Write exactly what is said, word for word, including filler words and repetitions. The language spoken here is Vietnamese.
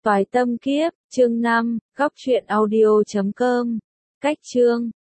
Toái tâm kiếp, chương năm, góc truyện audio chấm com. Cách chương